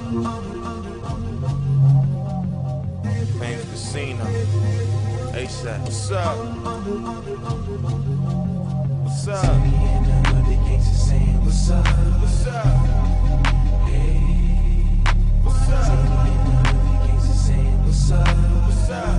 Flames Casino. ASAP. What's up? What's up? See me in the hood, the gangsters saying what's up? What's up? Hey. What's up? See me in the hood, the gangsters saying what's up? What's up?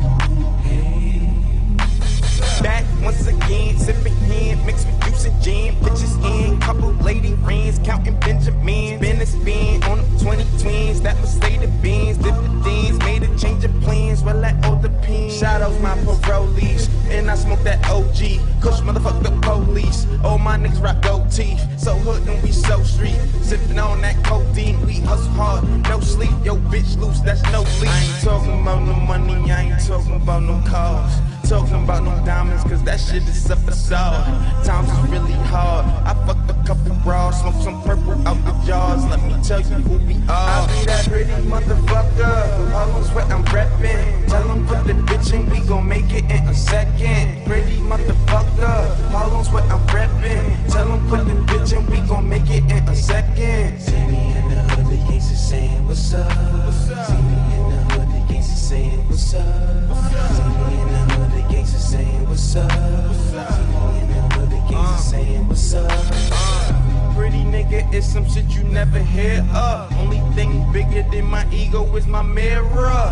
Hey. Back once again, sipping hand, mixed with juice and jam. Bitches in, couple lady friends, counting Benjamins. Been a spin on them 20 twins, that was stay the beans. Dividends, made a change of plans, well that all depends. Shadows my parolees, and I smoke that OG. Kush motherfuck the police, all my niggas rock gold teeth. So hood and we so street, sipping on that codeine. We hustle hard, no sleep, yo bitch loose, that's no leave. I ain't talking about no money, I ain't talking about no cars. Talking about no diamonds, cause that shit is a facade. Times is really hard. I fucked a couple bras, smoked some purple out the jars. Let me tell you who we are. I be that pretty motherfucker. Almost what I'm reppin'. Tell them put the bitch in, we gon' make it in a second. Pretty motherfucker. Almost what I'm reppin'. Tell them put the bitch in, we gon' make it in a second. See me in the hood, the gangsters saying what's up? What's up? See me in the hood, the gangsters saying what's up? See me in the hood, the gangsters saying what's up? See me in the hood, the gangsters saying what's up? Pretty nigga is some shit you never hear of. Only thing bigger than my ego is my mirror.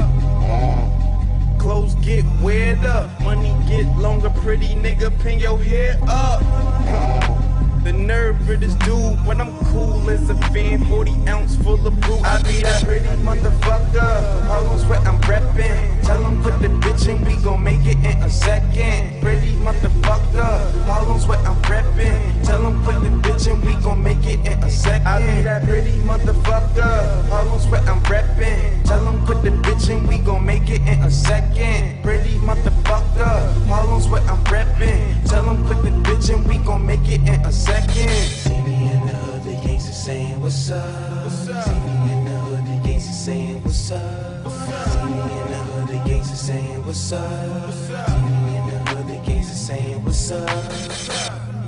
Clothes get weirder, money get longer. Pretty nigga, pin your hair up. The nerve of this dude, when I'm cool as a fan, 40 ounce full of brew. I be that pretty motherfucker, almost what I'm reppin'. Tell them put the bitch in, we gon' make it in a second. Pretty motherfucker, almost what I'm reppin'. Tell them put the bitch in, we gon' make it in a second. I be that pretty motherfucker, almost what I'm reppin'. Tell them put the bitch in, we gon' make it in a second. Pretty motherfucker, almost what I'm reppin'. Tell them put the bitch in, we gon' make it in a second. See me in the hood, the gangsters saying what's up? What's up? See me in the hood, the gangsters saying what's up? See me in the hood, the gangsters saying what's up? See me in the hood, the gangsters saying what's up?